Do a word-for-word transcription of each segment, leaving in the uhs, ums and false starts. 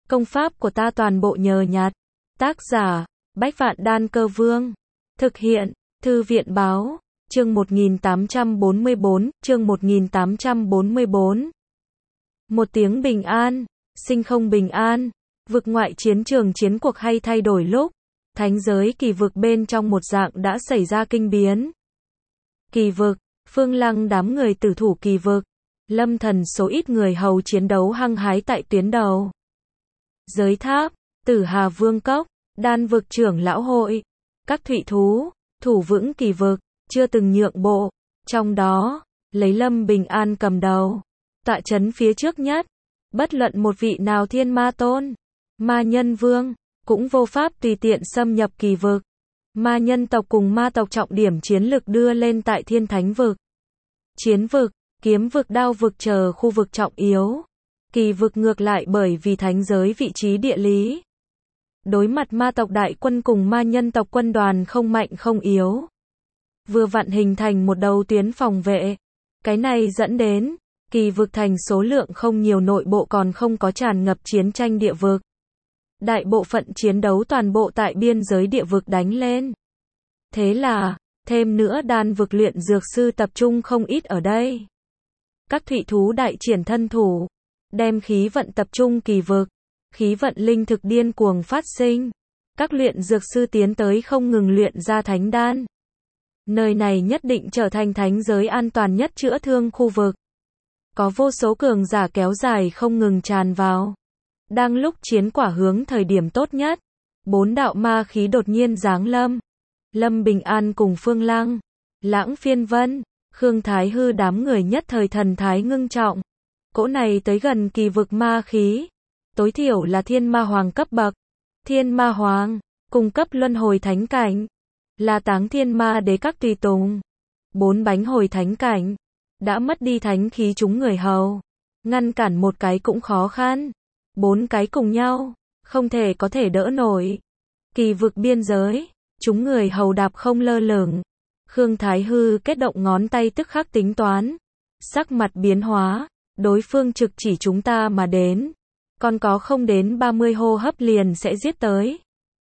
Công pháp của ta toàn bộ nhờ nhặt. Tác giả, Bách Vạn Đan Cơ Vương. Thực hiện, Thư viện Báo. Chương một nghìn tám trăm bốn mươi bốn, chương một nghìn tám trăm bốn mươi bốn. Một tiếng bình an, sinh không bình an. Vực ngoại chiến trường chiến cuộc hay thay đổi lúc. Thánh giới kỳ vực bên trong một dạng đã xảy ra kinh biến. Kỳ vực, Phương Lăng đám người tử thủ kỳ vực. Lâm Thần số ít người hầu chiến đấu hăng hái tại tuyến đầu. Giới tháp, Tử Hà Vương Cốc, Đan vực trưởng lão hội, các thủy thú, thủ vững kỳ vực, chưa từng nhượng bộ. Trong đó, lấy Lâm Bình An cầm đầu, tọa chấn phía trước nhất. Bất luận một vị nào thiên ma tôn, ma nhân vương, cũng vô pháp tùy tiện xâm nhập kỳ vực. Ma nhân tộc cùng ma tộc trọng điểm chiến lực đưa lên tại thiên thánh vực, chiến vực, kiếm vực, đao vực chờ khu vực trọng yếu. Kỳ vực ngược lại bởi vì thánh giới vị trí địa lý. Đối mặt ma tộc đại quân cùng ma nhân tộc quân đoàn không mạnh không yếu. Vừa vặn hình thành một đầu tuyến phòng vệ. Cái này dẫn đến, kỳ vực thành số lượng không nhiều, nội bộ còn không có tràn ngập chiến tranh địa vực. Đại bộ phận chiến đấu toàn bộ tại biên giới địa vực đánh lên. Thế là, thêm nữa đan vực luyện dược sư tập trung không ít ở đây. Các thủy thú đại triển thân thủ, đem khí vận tập trung kỳ vực, khí vận linh thực điên cuồng phát sinh. Các luyện dược sư tiến tới không ngừng luyện ra thánh đan. Nơi này nhất định trở thành thánh giới an toàn nhất chữa thương khu vực. Có vô số cường giả kéo dài không ngừng tràn vào. Đang lúc chiến quả hướng thời điểm tốt nhất, bốn đạo ma khí đột nhiên giáng lâm. Lâm Bình An cùng Phương Lăng, Lãng Phiên Vân, Khương Thái Hư đám người nhất thời thần thái ngưng trọng. Cỗ này tới gần kỳ vực ma khí, tối thiểu là thiên ma hoàng cấp bậc. Thiên ma hoàng, cung cấp luân hồi thánh cảnh, là táng thiên ma đế các tùy tùng. Bốn bánh hồi thánh cảnh, đã mất đi thánh khí chúng người hầu. Ngăn cản một cái cũng khó khăn. Bốn cái cùng nhau, không thể có thể đỡ nổi. Kỳ vực biên giới, chúng người hầu đạp không lơ lửng. Khương Thái Hư kết động ngón tay tức khắc tính toán. Sắc mặt biến hóa, đối phương trực chỉ chúng ta mà đến. Còn có không đến ba mươi hô hấp liền sẽ giết tới.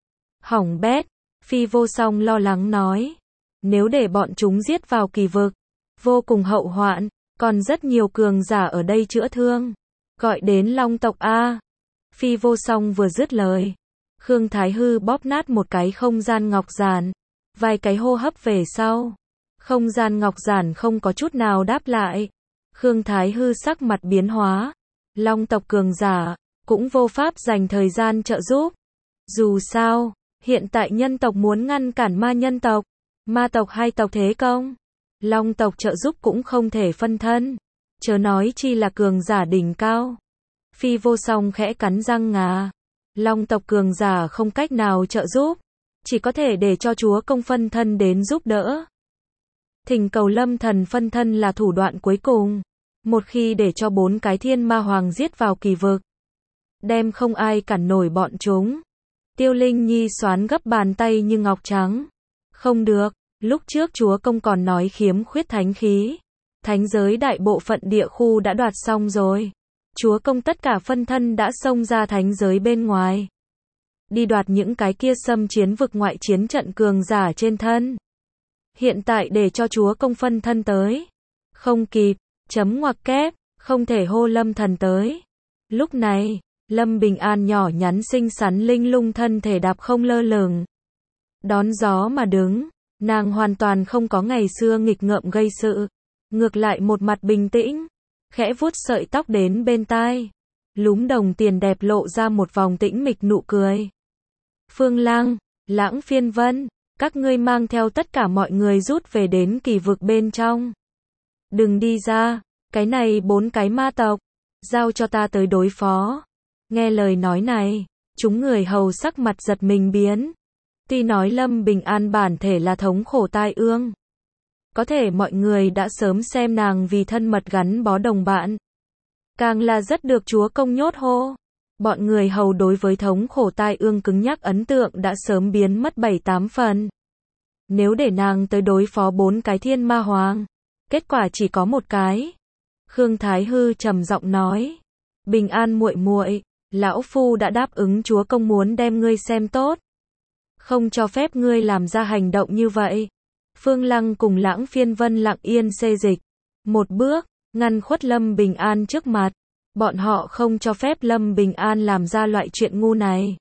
Hỏng bét, Phi Vô Song lo lắng nói. Nếu để bọn chúng giết vào kỳ vực, vô cùng hậu hoạn, còn rất nhiều cường giả ở đây chữa thương. Gọi đến Long tộc A. Phi Vô Song vừa dứt lời, Khương Thái Hư bóp nát một cái không gian ngọc giản. Vài cái hô hấp về sau, không gian ngọc giản không có chút nào đáp lại. Khương Thái Hư sắc mặt biến hóa. Long tộc cường giả, cũng vô pháp dành thời gian trợ giúp. Dù sao, hiện tại nhân tộc muốn ngăn cản ma nhân tộc, ma tộc hai tộc thế công. Long tộc trợ giúp cũng không thể phân thân. Chớ nói chi là cường giả đỉnh cao. Phi Vô Song khẽ cắn răng ngà. Long tộc cường giả không cách nào trợ giúp, chỉ có thể để cho chúa công phân thân đến giúp đỡ. Thỉnh cầu Lâm Thần phân thân là thủ đoạn cuối cùng. Một khi để cho bốn cái thiên ma hoàng giết vào kỳ vực, đem không ai cản nổi bọn chúng. Tiêu Linh Nhi xoán gấp bàn tay như ngọc trắng. Không được, lúc trước chúa công còn nói khiếm khuyết thánh khí. Thánh giới đại bộ phận địa khu đã đoạt xong rồi. Chúa công tất cả phân thân đã xông ra thánh giới bên ngoài. Đi đoạt những cái kia xâm chiến vực ngoại chiến trận cường giả trên thân. Hiện tại để cho chúa công phân thân tới. Không kịp, chấm ngoặc kép, không thể hô Lâm Thần tới. Lúc này, Lâm Bình An nhỏ nhắn xinh xắn linh lung thân thể đạp không lơ lửng. Đón gió mà đứng, nàng hoàn toàn không có ngày xưa nghịch ngợm gây sự. Ngược lại một mặt bình tĩnh, khẽ vuốt sợi tóc đến bên tai. Lúm đồng tiền đẹp lộ ra một vòng tĩnh mịch nụ cười. Phương Lăng, Lãng Phiên Vân, các ngươi mang theo tất cả mọi người rút về đến kỳ vực bên trong. Đừng đi ra, cái này bốn cái ma tộc, giao cho ta tới đối phó. Nghe lời nói này, chúng người hầu sắc mặt giật mình biến. Tuy nói Lâm Bình An bản thể là thống khổ tai ương, có thể mọi người đã sớm xem nàng vì thân mật gắn bó đồng bạn. Càng là rất được chúa công nhốt hô. Bọn người hầu đối với thống khổ tai ương cứng nhắc ấn tượng đã sớm biến mất bảy tám phần. Nếu để nàng tới đối phó bốn cái thiên ma hoàng, kết quả chỉ có một cái. Khương Thái Hư trầm giọng nói. Bình An muội muội, Lão Phu đã đáp ứng chúa công muốn đem ngươi xem tốt. Không cho phép ngươi làm ra hành động như vậy. Phương Lăng cùng Lãng Phiên Vân lặng yên xê dịch. Một bước, ngăn khuất Lâm Bình An trước mặt. Bọn họ không cho phép Lâm Bình An làm ra loại chuyện ngu này.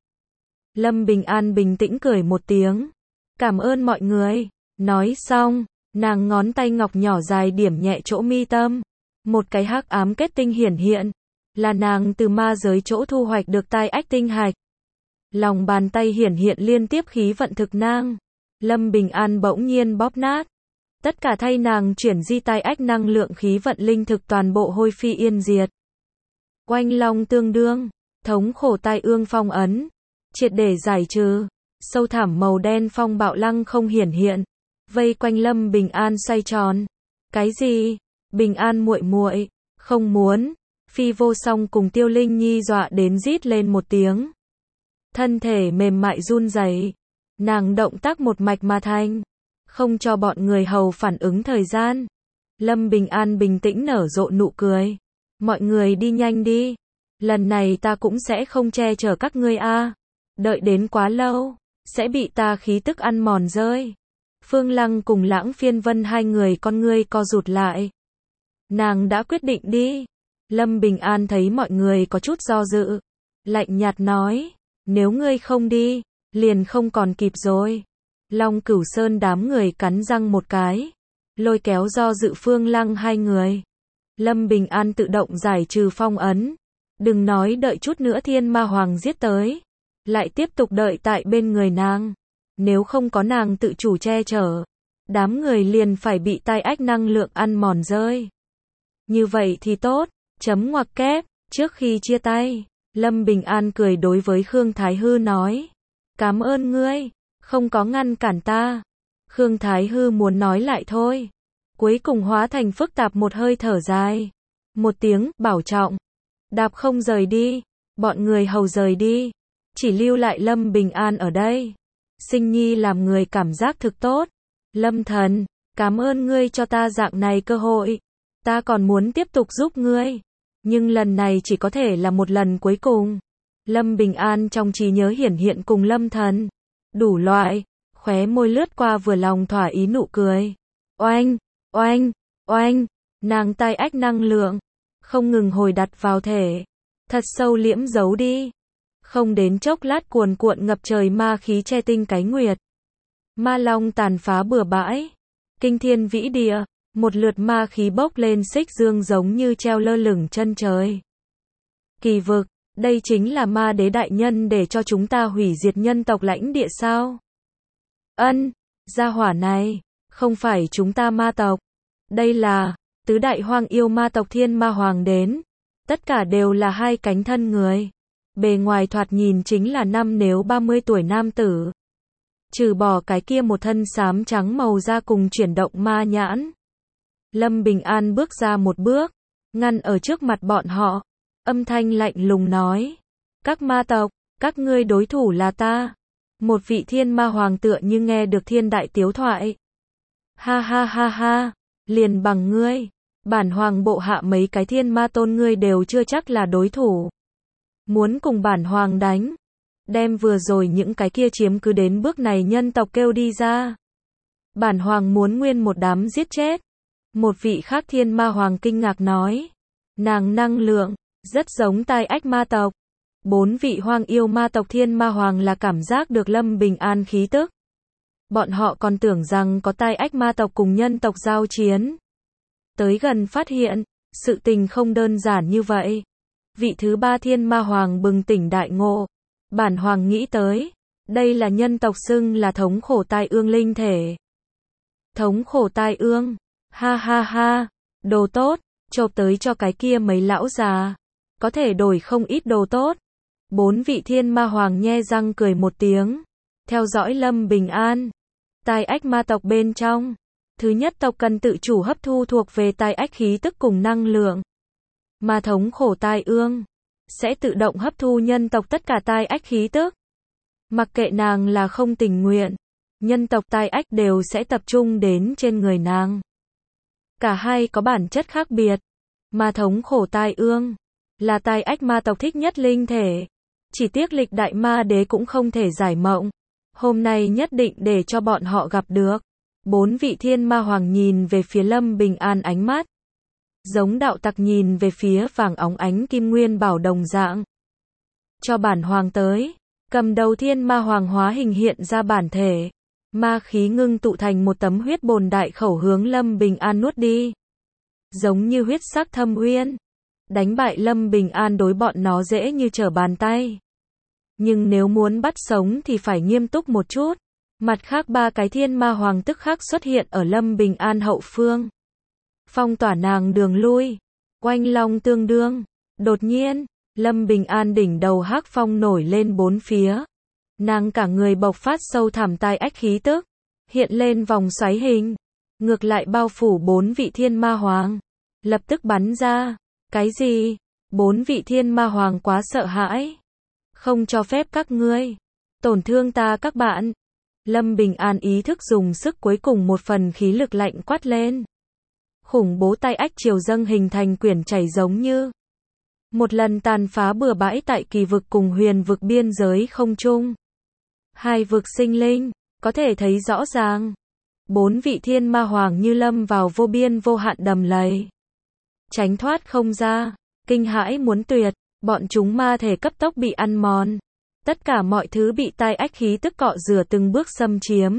Lâm Bình An bình tĩnh cười một tiếng. Cảm ơn mọi người. Nói xong, nàng ngón tay ngọc nhỏ dài điểm nhẹ chỗ mi tâm. Một cái hắc ám kết tinh hiển hiện. Là nàng từ ma giới chỗ thu hoạch được tai ách tinh hạch. Lòng bàn tay hiển hiện liên tiếp khí vận thực nang. Lâm Bình An bỗng nhiên bóp nát. Tất cả thay nàng chuyển di tai ách năng lượng khí vận linh thực toàn bộ hôi phi yên diệt. Oanh long tương đương, thống khổ tai ương phong ấn, triệt để giải trừ, sâu thẳm màu đen phong bạo lăng không hiển hiện, vây quanh Lâm Bình An xoay tròn. Cái gì? Bình An muội muội, không muốn. Phi Vô Song cùng Tiêu Linh Nhi dọa đến rít lên một tiếng. Thân thể mềm mại run rẩy, nàng động tác một mạch mà thành, không cho bọn người hầu phản ứng thời gian. Lâm Bình An bình tĩnh nở rộ nụ cười. Mọi người đi nhanh đi. Lần này ta cũng sẽ không che chở các ngươi a. Đợi đến quá lâu, sẽ bị ta khí tức ăn mòn rơi. Phương Lăng cùng Lãng Phiên Vân hai người con ngươi co rụt lại. Nàng đã quyết định đi. Lâm Bình An thấy mọi người có chút do dự. Lạnh nhạt nói, nếu ngươi không đi, liền không còn kịp rồi. Long Cửu Sơn đám người cắn răng một cái. Lôi kéo do dự Phương Lăng hai người. Lâm Bình An tự động giải trừ phong ấn. Đừng nói đợi chút nữa Thiên Ma Hoàng giết tới. Lại tiếp tục đợi tại bên người nàng. Nếu không có nàng tự chủ che chở, đám người liền phải bị tai ách năng lượng ăn mòn rơi. Như vậy thì tốt, chấm ngoặc kép. Trước khi chia tay, Lâm Bình An cười đối với Khương Thái Hư nói. Cảm ơn ngươi, không có ngăn cản ta. Khương Thái Hư muốn nói lại thôi. Cuối cùng hóa thành phức tạp một hơi thở dài. Một tiếng, bảo trọng. Đạp không rời đi. Bọn người hầu rời đi. Chỉ lưu lại Lâm Bình An ở đây. Sinh Nhi làm người cảm giác thực tốt. Lâm thần, cảm ơn ngươi cho ta dạng này cơ hội. Ta còn muốn tiếp tục giúp ngươi. Nhưng lần này chỉ có thể là một lần cuối cùng. Lâm Bình An trong trí nhớ hiển hiện cùng Lâm thần. Đủ loại, khóe môi lướt qua vừa lòng thỏa ý nụ cười. Oanh, oanh, oanh, nàng tai ách năng lượng. Không ngừng hồi đặt vào thể. Thật sâu liễm giấu đi. Không đến chốc lát cuồn cuộn ngập trời ma khí che tinh cái nguyệt. Ma long tàn phá bừa bãi. Kinh thiên vĩ địa. Một lượt ma khí bốc lên xích dương giống như treo lơ lửng chân trời. Kỳ vực, đây chính là ma đế đại nhân để cho chúng ta hủy diệt nhân tộc lãnh địa sao? Ân, gia hỏa này, không phải chúng ta ma tộc. Đây là, tứ đại hoang yêu ma tộc Thiên Ma Hoàng đến. Tất cả đều là hai cánh thân người. Bề ngoài thoạt nhìn chính là năm nếu ba mươi tuổi nam tử. Trừ bỏ cái kia một thân xám trắng màu da cùng chuyển động ma nhãn. Lâm Bình An bước ra một bước, ngăn ở trước mặt bọn họ, âm thanh lạnh lùng nói. Các ma tộc, các ngươi đối thủ là ta. Một vị thiên ma hoàng tựa như nghe được thiên đại tiếu thoại. Ha ha ha ha, liền bằng ngươi, bản hoàng bộ hạ mấy cái thiên ma tôn ngươi đều chưa chắc là đối thủ. Muốn cùng bản hoàng đánh, đem vừa rồi những cái kia chiếm cứ đến bước này nhân tộc kêu đi ra. Bản hoàng muốn nguyên một đám giết chết. Một vị khác thiên ma hoàng kinh ngạc nói. Nàng năng lượng, rất giống tai ách ma tộc. Bốn vị hoang yêu ma tộc thiên ma hoàng là cảm giác được Lâm Bình An khí tức. Bọn họ còn tưởng rằng có tai ách ma tộc cùng nhân tộc giao chiến. Tới gần phát hiện, sự tình không đơn giản như vậy. Vị thứ ba thiên ma hoàng bừng tỉnh đại ngộ. Bản hoàng nghĩ tới, đây là nhân tộc xưng là thống khổ tai ương linh thể. Thống khổ tai ương, ha ha ha, đồ tốt, chộp tới cho cái kia mấy lão già. Có thể đổi không ít đồ tốt. Bốn vị thiên ma hoàng nhe răng cười một tiếng. Theo dõi Lâm Bình An. Tai ách ma tộc bên trong. Thứ nhất tộc cần tự chủ hấp thu thuộc về tai ách khí tức cùng năng lượng. Mà thống khổ tai ương sẽ tự động hấp thu nhân tộc tất cả tai ách khí tức. Mặc kệ nàng là không tình nguyện, nhân tộc tai ách đều sẽ tập trung đến trên người nàng. Cả hai có bản chất khác biệt. Mà thống khổ tai ương là tai ách ma tộc thích nhất linh thể. Chỉ tiếc lịch đại ma đế cũng không thể giải mộng. Hôm nay nhất định để cho bọn họ gặp được. Bốn vị thiên ma hoàng nhìn về phía Lâm Bình An ánh mắt. Giống đạo tặc nhìn về phía vàng óng ánh kim nguyên bảo đồng dạng. Cho bản hoàng tới. Cầm đầu thiên ma hoàng hóa hình hiện ra bản thể. Ma khí ngưng tụ thành một tấm huyết bồn đại khẩu hướng Lâm Bình An nuốt đi. Giống như huyết sắc thâm uyên. Đánh bại Lâm Bình An đối bọn nó dễ như trở bàn tay. Nhưng nếu muốn bắt sống thì phải nghiêm túc một chút. Mặt khác ba cái thiên ma hoàng tức khắc xuất hiện ở Lâm Bình An hậu phương. Phong tỏa nàng đường lui. Oanh long tương đương. Đột nhiên, Lâm Bình An đỉnh đầu hắc phong nổi lên bốn phía. Nàng cả người bộc phát sâu thẳm tai ách khí tức. Hiện lên vòng xoáy hình. Ngược lại bao phủ bốn vị thiên ma hoàng. Lập tức bắn ra. Cái gì? Bốn vị thiên ma hoàng quá sợ hãi. Không cho phép các ngươi tổn thương ta các bạn. Lâm Bình An ý thức dùng sức cuối cùng một phần khí lực lạnh quát lên. Khủng bố tai ách triều dâng hình thành quyển chảy giống như một lần tàn phá bừa bãi tại kỳ vực cùng huyền vực biên giới không trung. Hai vực sinh linh, có thể thấy rõ ràng. Bốn vị thiên ma hoàng như lâm vào vô biên vô hạn đầm lầy. Tránh thoát không ra, kinh hãi muốn tuyệt, bọn chúng ma thể cấp tốc bị ăn mòn. Tất cả mọi thứ bị tai ách khí tức cọ rửa từng bước xâm chiếm.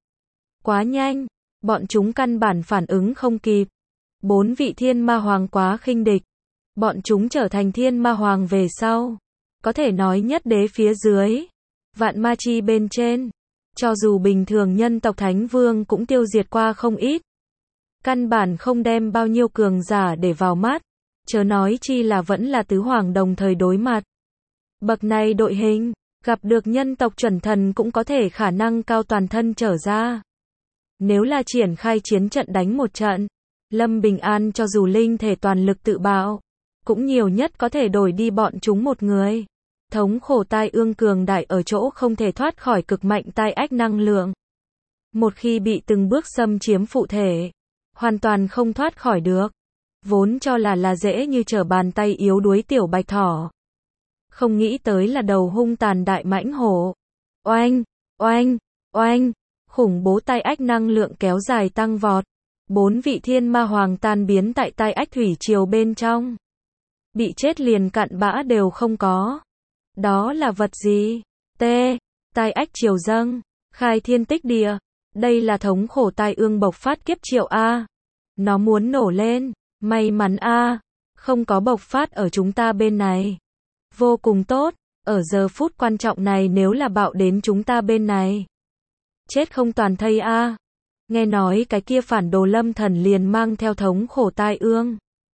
Quá nhanh, bọn chúng căn bản phản ứng không kịp. Bốn vị thiên ma hoàng quá khinh địch. Bọn chúng trở thành thiên ma hoàng về sau. Có thể nói nhất đế phía dưới. Vạn ma chi bên trên. Cho dù bình thường nhân tộc Thánh Vương cũng tiêu diệt qua không ít. Căn bản không đem bao nhiêu cường giả để vào mắt. Chớ nói chi là vẫn là tứ hoàng đồng thời đối mặt. Bậc này đội hình, gặp được nhân tộc chuẩn thần cũng có thể khả năng cao toàn thân trở ra. Nếu là triển khai chiến trận đánh một trận, Lâm Bình An cho dù linh thể toàn lực tự bạo, cũng nhiều nhất có thể đổi đi bọn chúng một người. Thống khổ tai ương cường đại ở chỗ không thể thoát khỏi cực mạnh tai ách năng lượng. Một khi bị từng bước xâm chiếm phụ thể, hoàn toàn không thoát khỏi được. Vốn cho là là dễ như trở bàn tay yếu đuối tiểu bạch thỏ. Không nghĩ tới là đầu hung tàn đại mãnh hổ. Oanh, oanh, oanh, khủng bố tai ách năng lượng kéo dài tăng vọt. Bốn vị thiên ma hoàng tan biến tại tai ách thủy triều bên trong. Bị chết liền cặn bã đều không có. Đó là vật gì? T. Tai ách triều dâng. Khai thiên tích địa. Đây là thống khổ tai ương bộc phát kiếp triệu A. Nó muốn nổ lên. May mắn A. Không có bộc phát ở chúng ta bên này. Vô cùng tốt. Ở giờ phút quan trọng này nếu là bạo đến chúng ta bên này. Chết không toàn thây A. Nghe nói cái kia phản đồ lâm thần liền mang theo thống khổ tai ương.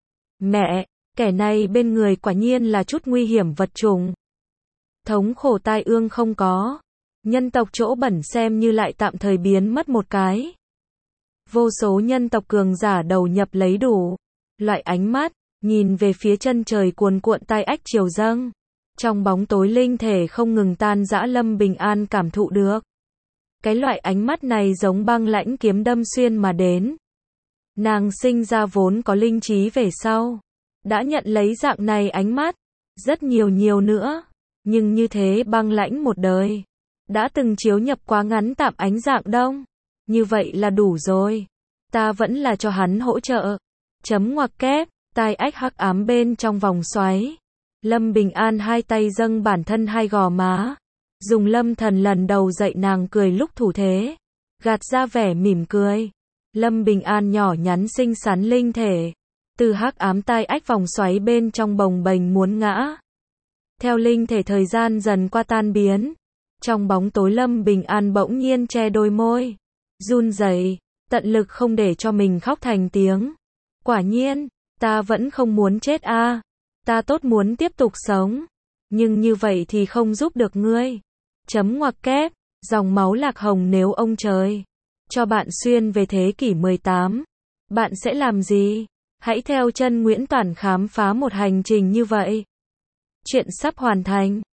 Mẹ, kẻ này bên người quả nhiên là chút nguy hiểm vật trùng. Thống khổ tai ương không có. Nhân tộc chỗ bẩn xem như lại tạm thời biến mất một cái. Vô số nhân tộc cường giả đầu nhập lấy đủ loại ánh mắt, nhìn về phía chân trời cuồn cuộn tai ách triều dâng. Trong bóng tối linh thể không ngừng tan rã Lâm Bình An cảm thụ được. Cái loại ánh mắt này giống băng lãnh kiếm đâm xuyên mà đến. Nàng sinh ra vốn có linh trí về sau. Đã nhận lấy dạng này ánh mắt. Rất nhiều nhiều nữa. Nhưng như thế băng lãnh một đời. Đã từng chiếu nhập quá ngắn tạm ánh dạng đông. Như vậy là đủ rồi. Ta vẫn là cho hắn hỗ trợ. Chấm ngoặc kép. Tai ách hắc ám bên trong vòng xoáy. Lâm Bình An hai tay dâng bản thân hai gò má. Dùng lâm thần lần đầu dạy nàng cười lúc thủ thế. Gạt ra vẻ mỉm cười. Lâm Bình An nhỏ nhắn xinh xắn linh thể. Từ hắc ám tai ách vòng xoáy bên trong bồng bềnh muốn ngã. Theo linh thể thời gian dần qua tan biến. Trong bóng tối Lâm Bình An bỗng nhiên che đôi môi. Run rẩy, tận lực không để cho mình khóc thành tiếng. Quả nhiên, ta vẫn không muốn chết a. À. Ta tốt muốn tiếp tục sống. Nhưng như vậy thì không giúp được ngươi. Chấm ngoặc kép, dòng máu lạc hồng nếu ông trời cho bạn xuyên về thế kỷ mười tám, bạn sẽ làm gì? Hãy theo chân Nguyễn Toản khám phá một hành trình như vậy. Chuyện sắp hoàn thành.